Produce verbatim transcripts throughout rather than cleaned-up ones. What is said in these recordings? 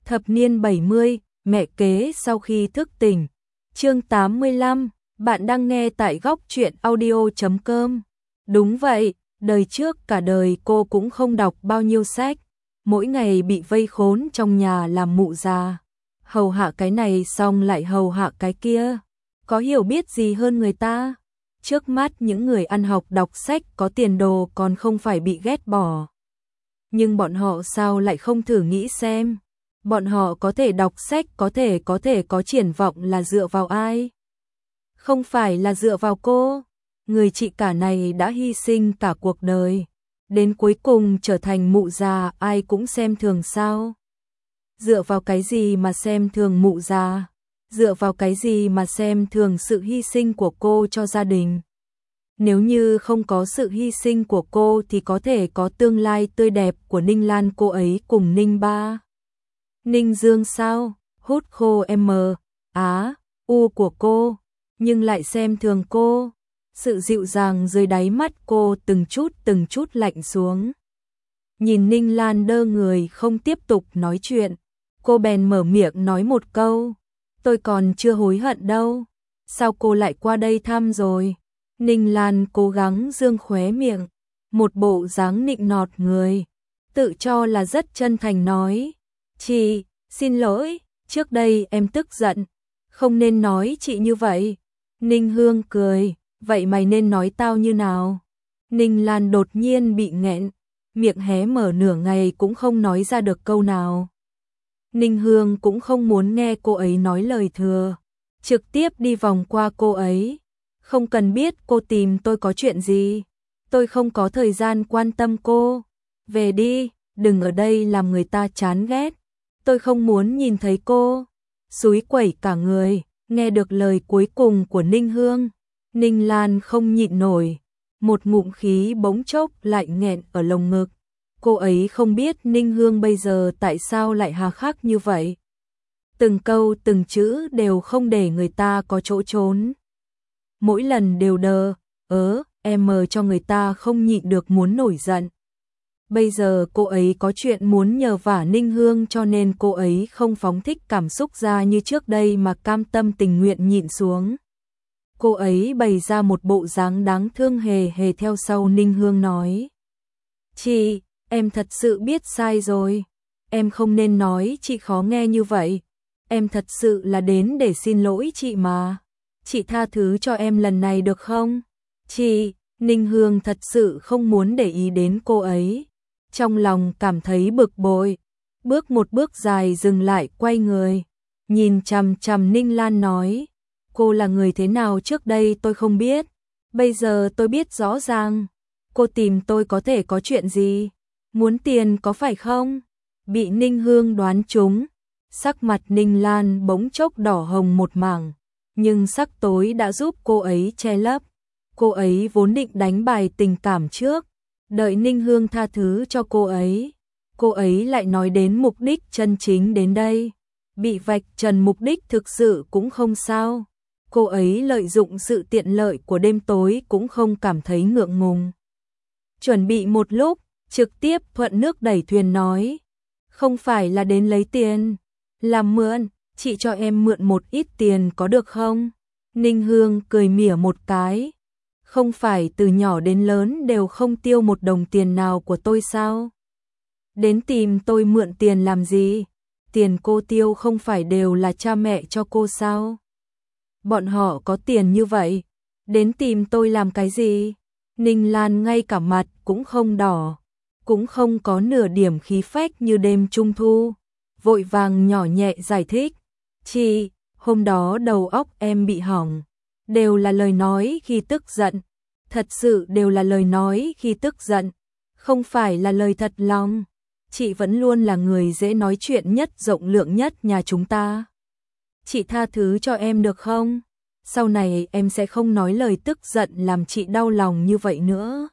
Thập niên bảy mươi, mẹ kế sau khi thức tỉnh. Chương tám mươi lăm, bạn đang nghe tại góc truyện audio chấm com. Đúng vậy, đời trước cả đời cô cũng không đọc bao nhiêu sách, mỗi ngày bị vây khốn trong nhà làm mụ già, hầu hạ cái này xong lại hầu hạ cái kia, có hiểu biết gì hơn người ta. Trước mắt những người ăn học đọc sách có tiền đồ còn không phải bị ghét bỏ. Nhưng bọn họ sao lại không thử nghĩ xem, bọn họ có thể đọc sách, có thể có thể có triển vọng là dựa vào ai? Không phải là dựa vào cô, người chị cả này đã hy sinh cả cuộc đời, đến cuối cùng trở thành mụ già ai cũng xem thường sao? Dựa vào cái gì mà xem thường mụ già? Dựa vào cái gì mà xem thường sự hy sinh của cô cho gia đình? Nếu như không có sự hy sinh của cô thì có thể có tương lai tươi đẹp của Ninh Lan cô ấy cùng Ninh Ba. Ninh Dương sao? Hút khô M, Á, U của cô, nhưng lại xem thường cô. Sự dịu dàng dưới đáy mắt cô từng chút từng chút lạnh xuống. Nhìn Ninh Lan đơ người không tiếp tục nói chuyện, cô bèn mở miệng nói một câu. Tôi còn chưa hối hận đâu. Sao cô lại qua đây thăm rồi? Ninh Lan cố gắng dương khóe miệng, một bộ dáng nịnh nọt người, tự cho là rất chân thành nói. Chị, xin lỗi, trước đây em tức giận, không nên nói chị như vậy. Ninh Hương cười, vậy mày nên nói tao như nào? Ninh Lan đột nhiên bị nghẹn, miệng hé mở nửa ngày cũng không nói ra được câu nào. Ninh Hương cũng không muốn nghe cô ấy nói lời thừa, trực tiếp đi vòng qua cô ấy. Không cần biết cô tìm tôi có chuyện gì, tôi không có thời gian quan tâm cô. Về đi, đừng ở đây làm người ta chán ghét. Tôi không muốn nhìn thấy cô. Xúi quẩy cả người, nghe được lời cuối cùng của Ninh Hương, Ninh Lan không nhịn nổi, một ngụm khí bỗng chốc lại nghẹn ở lồng ngực. Cô ấy không biết Ninh Hương bây giờ tại sao lại hà khắc như vậy. Từng câu từng chữ đều không để người ta có chỗ trốn. Mỗi lần đều đờ, ớ, em mờ cho người ta không nhịn được muốn nổi giận. Bây giờ cô ấy có chuyện muốn nhờ vả Ninh Hương cho nên cô ấy không phóng thích cảm xúc ra như trước đây mà cam tâm tình nguyện nhịn xuống. Cô ấy bày ra một bộ dáng đáng thương hề hề theo sau Ninh Hương nói. Chị, em thật sự biết sai rồi. Em không nên nói chị khó nghe như vậy. Em thật sự là đến để xin lỗi chị mà. Chị tha thứ cho em lần này được không? Chị, Ninh Hương thật sự không muốn để ý đến cô ấy. Trong lòng cảm thấy bực bội, bước một bước dài dừng lại quay người, nhìn chằm chằm Ninh Lan nói, cô là người thế nào trước đây tôi không biết, bây giờ tôi biết rõ ràng. Cô tìm tôi có thể có chuyện gì? Muốn tiền có phải không? Bị Ninh Hương đoán trúng, sắc mặt Ninh Lan bỗng chốc đỏ hồng một mảng, nhưng sắc tối đã giúp cô ấy che lấp. Cô ấy vốn định đánh bài tình cảm trước, đợi Ninh Hương tha thứ cho cô ấy. Cô ấy lại nói đến mục đích chân chính đến đây. Bị vạch trần mục đích thực sự cũng không sao. Cô ấy lợi dụng sự tiện lợi của đêm tối cũng không cảm thấy ngượng ngùng. Chuẩn bị một lúc, trực tiếp thuận nước đẩy thuyền nói. Không phải là đến lấy tiền, làm mượn, chị cho em mượn một ít tiền có được không? Ninh Hương cười mỉa một cái. Không phải từ nhỏ đến lớn đều không tiêu một đồng tiền nào của tôi sao? Đến tìm tôi mượn tiền làm gì? Tiền cô tiêu không phải đều là cha mẹ cho cô sao? Bọn họ có tiền như vậy, đến tìm tôi làm cái gì? Ninh Lan ngay cả mặt cũng không đỏ, cũng không có nửa điểm khí phách như đêm trung thu, vội vàng nhỏ nhẹ giải thích. Chị, hôm đó đầu óc em bị hỏng. Đều là lời nói khi tức giận, thật sự đều là lời nói khi tức giận, không phải là lời thật lòng. Chị vẫn luôn là người dễ nói chuyện nhất, rộng lượng nhất nhà chúng ta. Chị tha thứ cho em được không? Sau này em sẽ không nói lời tức giận làm chị đau lòng như vậy nữa.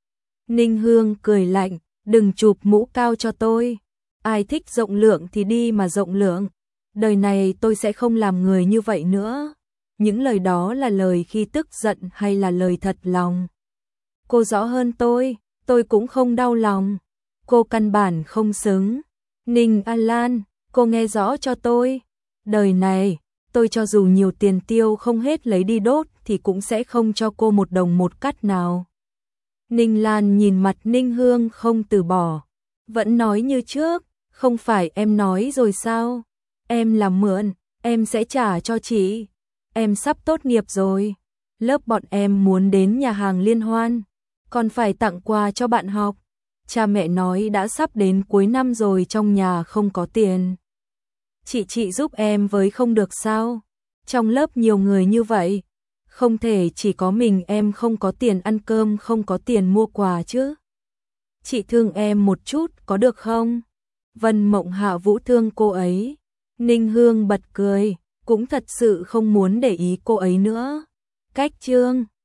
Ninh Hương cười lạnh, đừng chụp mũ cao cho tôi. Ai thích rộng lượng thì đi mà rộng lượng. Đời này tôi sẽ không làm người như vậy nữa. Những lời đó là lời khi tức giận hay là lời thật lòng? Cô rõ hơn tôi, tôi cũng không đau lòng. Cô căn bản không xứng. Ninh An Lan, Cô nghe rõ cho tôi. Đời này, tôi cho dù nhiều tiền tiêu không hết lấy đi đốt thì cũng sẽ không cho cô một đồng một cắt nào. Ninh Lan nhìn mặt Ninh Hương không từ bỏ. Vẫn nói như trước, không phải em nói rồi sao? Em làm mượn, em sẽ trả cho chị. Em sắp tốt nghiệp rồi. Lớp bọn em muốn đến nhà hàng liên hoan, còn phải tặng quà cho bạn học. Cha mẹ nói đã sắp đến cuối năm rồi, trong nhà không có tiền. Chị chị giúp em với không được sao? Trong lớp nhiều người như vậy, không thể chỉ có mình em không có tiền ăn cơm, không có tiền mua quà chứ. Chị thương em một chút có được không? Vân Mộng Hạ Vũ thương cô ấy. Ninh Hương bật cười, cũng thật sự không muốn để ý cô ấy nữa. Cách chương